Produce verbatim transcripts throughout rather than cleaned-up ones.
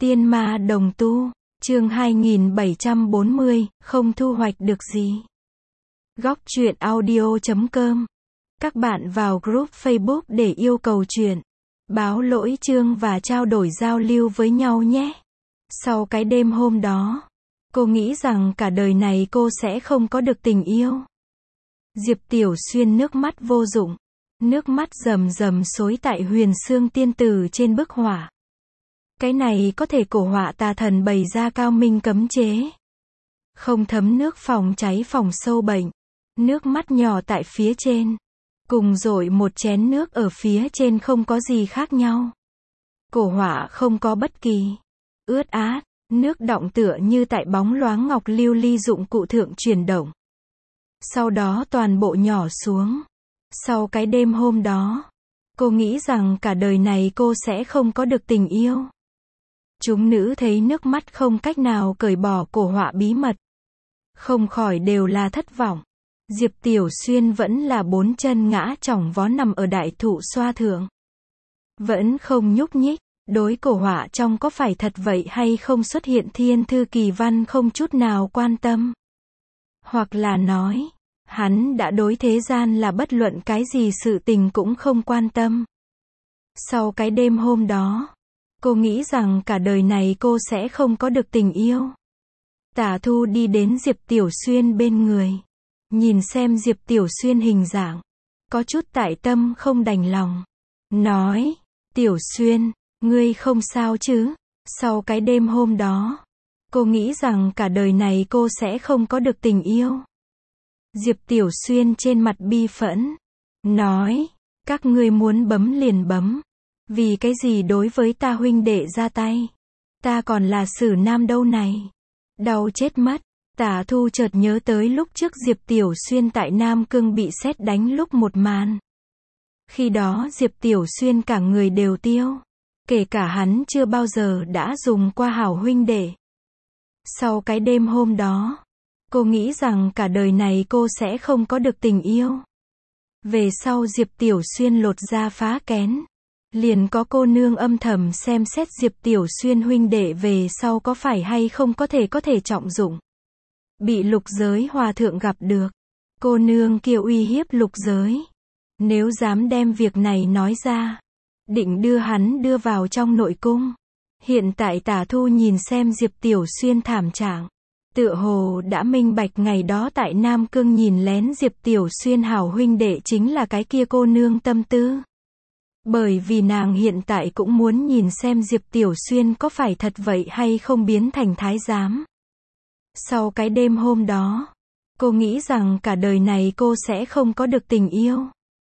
Tiên ma đồng tu, chương hai nghìn bảy trăm bốn mươi, không thu hoạch được gì. Góc truyện audio chấm com. Các bạn vào group Facebook để yêu cầu truyện, báo lỗi chương và trao đổi giao lưu với nhau nhé. Sau cái đêm hôm đó, cô nghĩ rằng cả đời này cô sẽ không có được tình yêu. Diệp Tiểu Xuyên nước mắt vô dụng, nước mắt rầm rầm xối tại huyền xương tiên tử trên bức họa. Cái này có thể cổ họa tà thần bày ra cao minh cấm chế. Không thấm nước phòng cháy phòng sâu bệnh. Nước mắt nhỏ tại phía trên. Cùng dội một chén nước ở phía trên không có gì khác nhau. Cổ họa không có bất kỳ ướt át, nước đọng tựa như tại bóng loáng ngọc lưu ly dụng cụ thượng chuyển động. Sau đó toàn bộ nhỏ xuống. Sau cái đêm hôm đó, cô nghĩ rằng cả đời này cô sẽ không có được tình yêu. Chúng nữ thấy nước mắt không cách nào cởi bỏ cổ họa bí mật. Không khỏi đều là thất vọng. Diệp Tiểu Xuyên vẫn là bốn chân ngã chỏng vó nằm ở đại thụ xoa thượng. Vẫn không nhúc nhích, đối cổ họa trong có phải thật vậy hay không xuất hiện thiên thư kỳ văn không chút nào quan tâm. Hoặc là nói, hắn đã đối thế gian là bất luận cái gì sự tình cũng không quan tâm. Sau cái đêm hôm đó, cô nghĩ rằng cả đời này cô sẽ không có được tình yêu. Tả Thu đi đến Diệp Tiểu Xuyên bên người. Nhìn xem Diệp Tiểu Xuyên hình dạng. Có chút tại tâm không đành lòng. Nói, Tiểu Xuyên, ngươi không sao chứ? Sau cái đêm hôm đó, cô nghĩ rằng cả đời này cô sẽ không có được tình yêu. Diệp Tiểu Xuyên trên mặt bi phẫn. Nói, các ngươi muốn bấm liền bấm. Vì cái gì đối với ta huynh đệ ra tay? Ta còn là Sử Nam đâu này. Đau chết mất. Tả Thu chợt nhớ tới lúc trước Diệp Tiểu Xuyên tại Nam Cương bị sét đánh lúc một màn. Khi đó Diệp Tiểu Xuyên cả người đều tiêu. Kể cả hắn chưa bao giờ đã dùng qua hảo huynh đệ. Sau cái đêm hôm đó, cô nghĩ rằng cả đời này cô sẽ không có được tình yêu. Về sau Diệp Tiểu Xuyên lột da phá kén. Liền có cô nương âm thầm xem xét Diệp Tiểu Xuyên huynh đệ về sau có phải hay không có thể có thể trọng dụng. Bị lục giới hòa thượng gặp được. Cô nương kia uy hiếp lục giới. Nếu dám đem việc này nói ra, định đưa hắn đưa vào trong nội cung. Hiện tại Tả Thu nhìn xem Diệp Tiểu Xuyên thảm trạng. Tựa hồ đã minh bạch ngày đó tại Nam Cương nhìn lén Diệp Tiểu Xuyên hảo huynh đệ chính là cái kia cô nương tâm tư. Bởi vì nàng hiện tại cũng muốn nhìn xem Diệp Tiểu Xuyên có phải thật vậy hay không biến thành thái giám. Sau cái đêm hôm đó, cô nghĩ rằng cả đời này cô sẽ không có được tình yêu.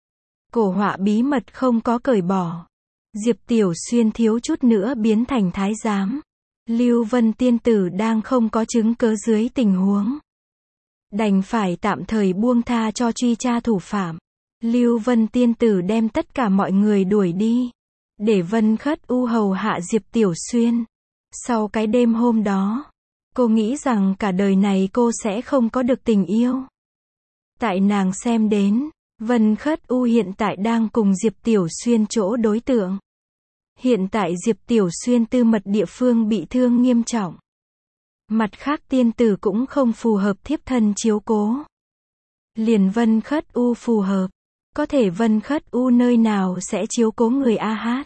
Cổ họa bí mật không có cởi bỏ. Diệp Tiểu Xuyên thiếu chút nữa biến thành thái giám. Lưu Vân tiên tử đang không có chứng cớ dưới tình huống. Đành phải tạm thời buông tha cho truy tra thủ phạm. Lưu Vân tiên tử đem tất cả mọi người đuổi đi. Để Vân Khất U hầu hạ Diệp Tiểu Xuyên. Sau cái đêm hôm đó, cô nghĩ rằng cả đời này cô sẽ không có được tình yêu. Tại nàng xem đến, Vân Khất U hiện tại đang cùng Diệp Tiểu Xuyên chỗ đối tượng. Hiện tại Diệp Tiểu Xuyên tư mật địa phương bị thương nghiêm trọng. Mặt khác tiên tử cũng không phù hợp thiếp thân chiếu cố. Liền Vân Khất U phù hợp. Có thể Vân Khất U nơi nào sẽ chiếu cố người A Hát.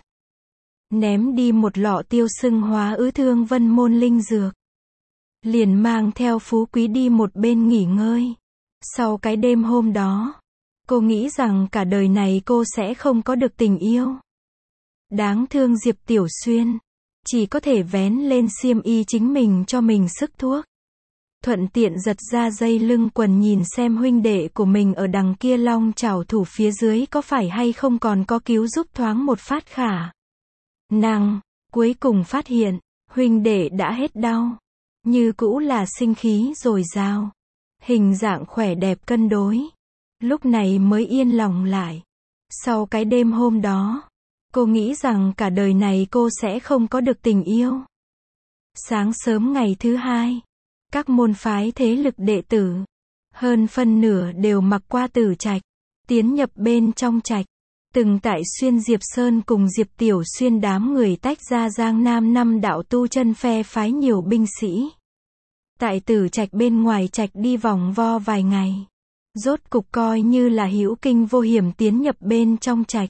Ném đi một lọ tiêu sưng hóa ứ thương vân môn linh dược. Liền mang theo Phú Quý đi một bên nghỉ ngơi. Sau cái đêm hôm đó, cô nghĩ rằng cả đời này cô sẽ không có được tình yêu. Đáng thương Diệp Tiểu Xuyên. Chỉ có thể vén lên xiêm y chính mình cho mình sức thuốc. Thuận tiện giật ra dây lưng quần nhìn xem huynh đệ của mình ở đằng kia long chảo thủ phía dưới có phải hay không còn có cứu giúp thoáng một phát khả. Năng, cuối cùng phát hiện, huynh đệ đã hết đau. Như cũ là sinh khí dồi dào. Hình dạng khỏe đẹp cân đối. Lúc này mới yên lòng lại. Sau cái đêm hôm đó, cô nghĩ rằng cả đời này cô sẽ không có được tình yêu. Sáng sớm ngày thứ hai, các môn phái thế lực đệ tử, hơn phân nửa đều mặc qua tử trạch, tiến nhập bên trong trạch. Từng tại Xuyên Diệp Sơn cùng Diệp Tiểu Xuyên đám người tách ra Giang Nam năm đạo tu chân phe phái nhiều binh sĩ. Tại Tử Trạch bên ngoài trạch đi vòng vo vài ngày. Rốt cục coi như là hữu kinh vô hiểm tiến nhập bên trong trạch.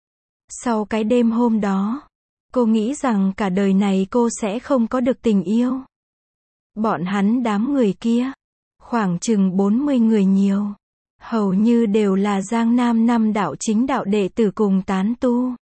Sau cái đêm hôm đó, cô nghĩ rằng cả đời này cô sẽ không có được tình yêu. Bọn hắn đám người kia, khoảng chừng bốn mươi người nhiều, hầu như đều là Giang Nam năm đạo chính đạo đệ tử cùng tán tu.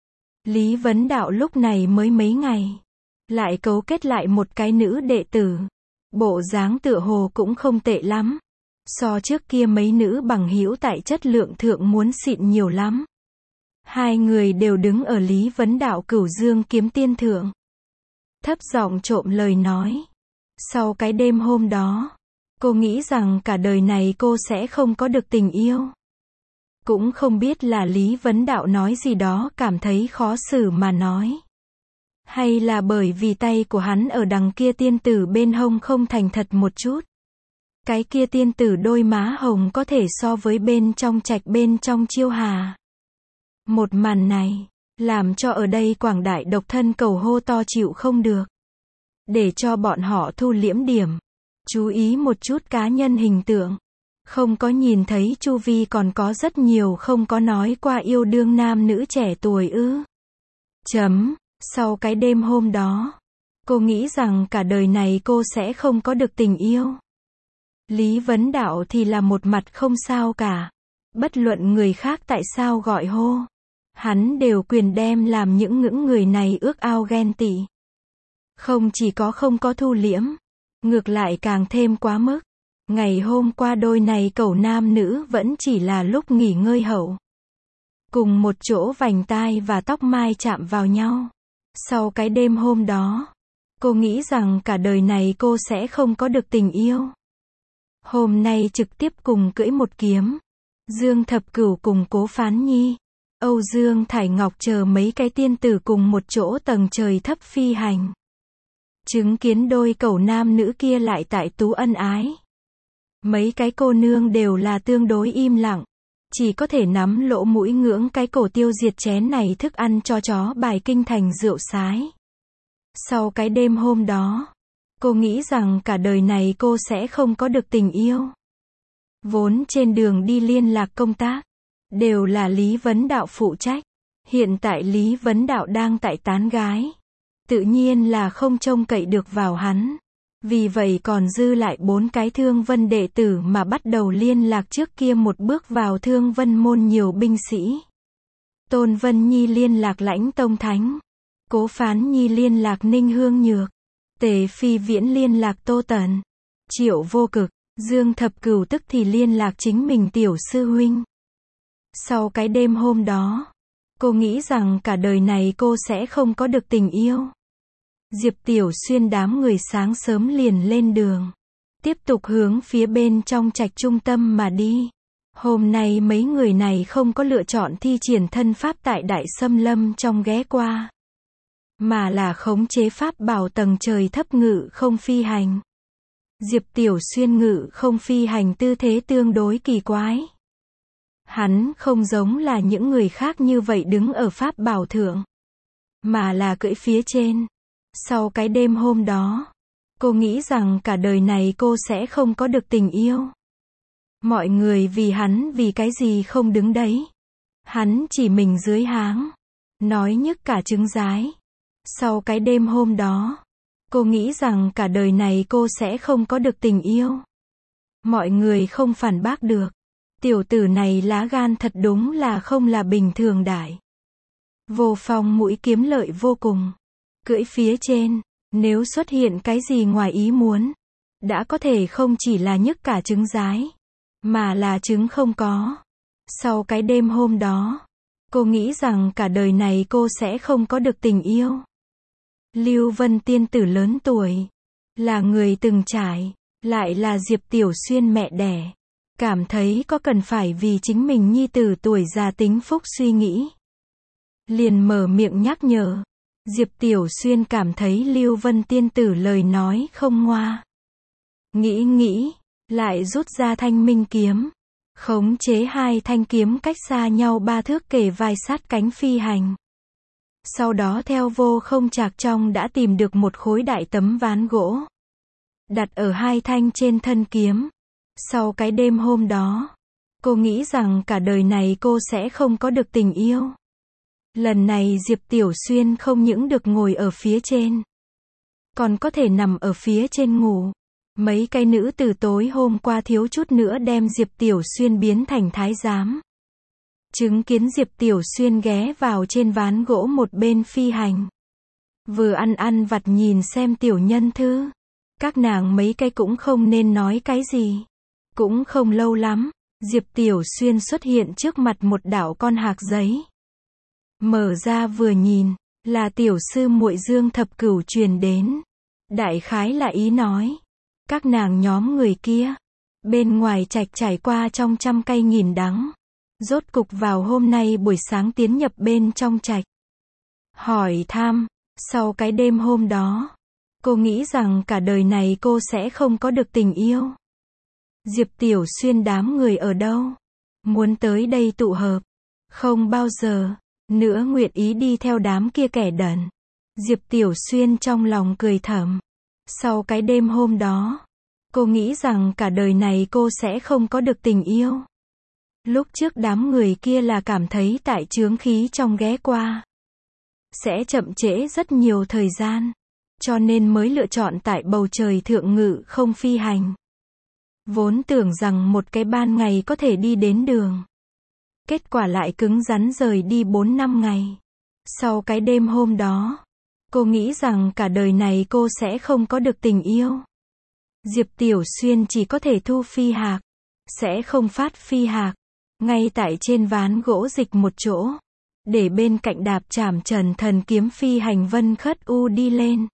Lý Vấn Đạo lúc này mới mấy ngày, lại cấu kết lại một cái nữ đệ tử. Bộ dáng tựa hồ cũng không tệ lắm. So trước kia mấy nữ bằng hữu tại chất lượng thượng muốn xịn nhiều lắm. Hai người đều đứng ở Lý Vấn Đạo Cửu Dương Kiếm Tiên thượng. Thấp giọng trộm lời nói. Sau cái đêm hôm đó, cô nghĩ rằng cả đời này cô sẽ không có được tình yêu. Cũng không biết là Lý Vấn Đạo nói gì đó cảm thấy khó xử mà nói. Hay là bởi vì tay của hắn ở đằng kia tiên tử bên hông không thành thật một chút. Cái kia tiên tử đôi má hồng có thể so với bên trong trạch bên trong Chiêu Hà. Một màn này, làm cho ở đây quảng đại độc thân cầu hô to chịu không được. Để cho bọn họ thu liễm điểm. Chú ý một chút cá nhân hình tượng. Không có nhìn thấy chu vi còn có rất nhiều không có nói qua yêu đương nam nữ trẻ tuổi ư. Chấm. Sau cái đêm hôm đó, cô nghĩ rằng cả đời này cô sẽ không có được tình yêu. Lý Vấn Đạo thì là một mặt không sao cả. Bất luận người khác tại sao gọi hô, hắn đều quyền đem làm những ngưỡng người này ước ao ghen tị. Không chỉ có không có thu liễm, ngược lại càng thêm quá mức. Ngày hôm qua đôi này cẩu nam nữ vẫn chỉ là lúc nghỉ ngơi hậu. Cùng một chỗ vành tai và tóc mai chạm vào nhau. Sau cái đêm hôm đó, cô nghĩ rằng cả đời này cô sẽ không có được tình yêu. Hôm nay trực tiếp cùng cưỡi một kiếm. Dương Thập Cửu cùng Cố Phán Nhi, Âu Dương Thải Ngọc chờ mấy cái tiên tử cùng một chỗ tầng trời thấp phi hành. Chứng kiến đôi cẩu nam nữ kia lại tại tú ân ái. Mấy cái cô nương đều là tương đối im lặng. Chỉ có thể nắm lỗ mũi ngưỡng cái cổ tiêu diệt chén này thức ăn cho chó bài kinh thành rượu sái. Sau cái đêm hôm đó, cô nghĩ rằng cả đời này cô sẽ không có được tình yêu. Vốn trên đường đi liên lạc công tác, đều là Lý Vấn Đạo phụ trách. Hiện tại Lý Vấn Đạo đang tại tán gái. Tự nhiên là không trông cậy được vào hắn. Vì vậy còn dư lại bốn cái Thương Vân đệ tử mà bắt đầu liên lạc trước kia một bước vào Thương Vân môn nhiều binh sĩ. Tôn Vân Nhi liên lạc Lãnh Tông Thánh. Cố Phán Nhi liên lạc Ninh Hương Nhược. Tề Phi Viễn liên lạc Tô Tần. Triệu Vô Cực, Dương Thập Cửu tức thì liên lạc chính mình tiểu sư huynh. Sau cái đêm hôm đó, cô nghĩ rằng cả đời này cô sẽ không có được tình yêu. Diệp Tiểu Xuyên đám người sáng sớm liền lên đường. Tiếp tục hướng phía bên trong trạch trung tâm mà đi. Hôm nay mấy người này không có lựa chọn thi triển thân pháp tại Đại Xâm Lâm trong ghé qua. Mà là khống chế pháp bảo tầng trời thấp ngự không phi hành. Diệp Tiểu Xuyên ngự không phi hành tư thế tương đối kỳ quái. Hắn không giống là những người khác như vậy đứng ở pháp bảo thượng. Mà là cưỡi phía trên. Sau cái đêm hôm đó, cô nghĩ rằng cả đời này cô sẽ không có được tình yêu. Mọi người vì hắn vì cái gì không đứng đấy. Hắn chỉ mình dưới háng. Nói nhức cả trứng rái. Sau cái đêm hôm đó, cô nghĩ rằng cả đời này cô sẽ không có được tình yêu. Mọi người không phản bác được. Tiểu tử này lá gan thật đúng là không là bình thường đại. Vô Phong mũi kiếm lợi vô cùng. Cưỡi phía trên, nếu xuất hiện cái gì ngoài ý muốn, đã có thể không chỉ là nhức cả trứng rái, mà là trứng không có. Sau cái đêm hôm đó, cô nghĩ rằng cả đời này cô sẽ không có được tình yêu. Lưu Vân tiên tử lớn tuổi, là người từng trải, lại là Diệp Tiểu Xuyên mẹ đẻ. Cảm thấy có cần phải vì chính mình nhi tử tuổi già tính phúc suy nghĩ. Liền mở miệng nhắc nhở. Diệp Tiểu Xuyên cảm thấy Lưu Vân tiên tử lời nói không ngoa. Nghĩ nghĩ, lại rút ra thanh minh kiếm. khống chế hai thanh kiếm cách xa nhau ba thước kề vai sát cánh phi hành. Sau đó theo vô không trạc trong đã tìm được một khối đại tấm ván gỗ, đặt ở hai thanh trên thân kiếm. Sau cái đêm hôm đó, cô nghĩ rằng cả đời này cô sẽ không có được tình yêu. Lần này Diệp Tiểu Xuyên không những được ngồi ở phía trên, còn có thể nằm ở phía trên ngủ. Mấy cái nữ từ tối hôm qua thiếu chút nữa đem Diệp Tiểu Xuyên biến thành thái giám. Chứng kiến Diệp Tiểu Xuyên ghé vào trên ván gỗ một bên phi hành, vừa ăn ăn vặt nhìn xem tiểu nhân thư. Các nàng mấy cái cũng không nên nói cái gì. Cũng không lâu lắm, Diệp Tiểu Xuyên xuất hiện trước mặt một đảo con hạc giấy. Mở ra vừa nhìn, là tiểu sư muội Dương Thập Cửu truyền đến. Đại khái là ý nói, các nàng nhóm người kia, bên ngoài trạch trải qua trong trăm cây nghìn đắng, rốt cục vào hôm nay buổi sáng tiến nhập bên trong trạch. Hỏi thăm, sau cái đêm hôm đó, cô nghĩ rằng cả đời này cô sẽ không có được tình yêu. Diệp Tiểu Xuyên đám người ở đâu? Muốn tới đây tụ hợp? Không bao giờ nữa nguyện ý đi theo đám kia kẻ đần. Diệp Tiểu Xuyên trong lòng cười thầm. Sau cái đêm hôm đó, cô nghĩ rằng cả đời này cô sẽ không có được tình yêu. Lúc trước đám người kia là cảm thấy tại chướng khí trong ghé qua sẽ chậm trễ rất nhiều thời gian, cho nên mới lựa chọn tại bầu trời thượng ngự không phi hành. Vốn tưởng rằng một cái ban ngày có thể đi đến đường, kết quả lại cứng rắn rời đi bốn năm ngày. Sau cái đêm hôm đó, cô nghĩ rằng cả đời này cô sẽ không có được tình yêu. Diệp Tiểu Xuyên chỉ có thể thu phi hạc, sẽ không phát phi hạc. Ngay tại trên ván gỗ dịch một chỗ, để bên cạnh đạp trảm trần thần kiếm phi hành Vân Khất U đi lên.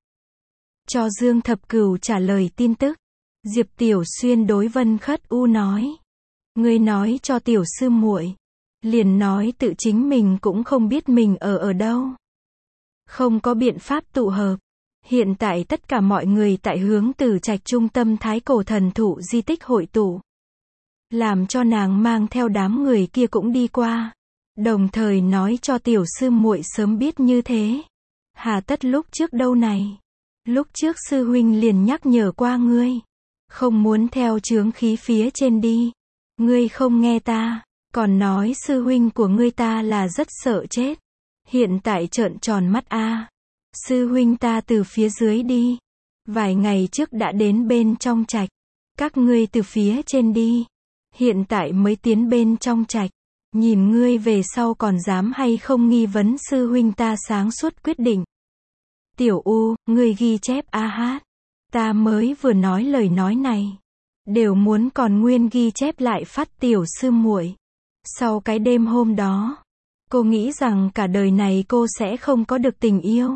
Cho Dương Thập Cửu trả lời tin tức, Diệp Tiểu Xuyên đối Vân Khất U nói. Ngươi nói cho tiểu sư muội, liền nói tự chính mình cũng không biết mình ở ở đâu. Không có biện pháp tụ hợp. Hiện tại tất cả mọi người tại hướng Tử Trạch trung tâm Thái Cổ Thần Thụ di tích hội tụ. Làm cho nàng mang theo đám người kia cũng đi qua. Đồng thời nói cho tiểu sư muội sớm biết như thế. Hà tất lúc trước đâu này. Lúc trước sư huynh liền nhắc nhở qua ngươi. Không muốn theo chướng khí phía trên đi. Ngươi không nghe ta. Còn nói sư huynh của ngươi ta là rất sợ chết. Hiện tại trợn tròn mắt a. À. Sư huynh ta từ phía dưới đi. Vài ngày trước đã đến bên trong trạch. Các ngươi từ phía trên đi. Hiện tại mới tiến bên trong trạch. Nhìn ngươi về sau còn dám hay không nghi vấn sư huynh ta sáng suốt quyết định. Tiểu U, ngươi ghi chép a hát. Ta mới vừa nói lời nói này. Đều muốn còn nguyên ghi chép lại phát tiểu sư muội. Sau cái đêm hôm đó, cô nghĩ rằng cả đời này cô sẽ không có được tình yêu.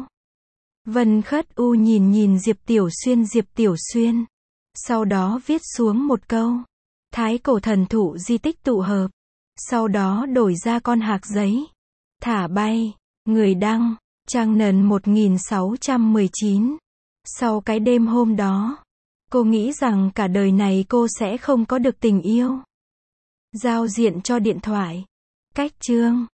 Vân Khất U nhìn nhìn Diệp Tiểu Xuyên Diệp Tiểu Xuyên. Sau đó viết xuống một câu. Thái Cổ Thần Thụ di tích tụ hợp. Sau đó đổi ra con hạc giấy. Thả bay. Người đăng. Trang nền một nghìn sáu trăm mười chín. Sau cái đêm hôm đó, cô nghĩ rằng cả đời này cô sẽ không có được tình yêu. Giao diện cho điện thoại. Cách chương.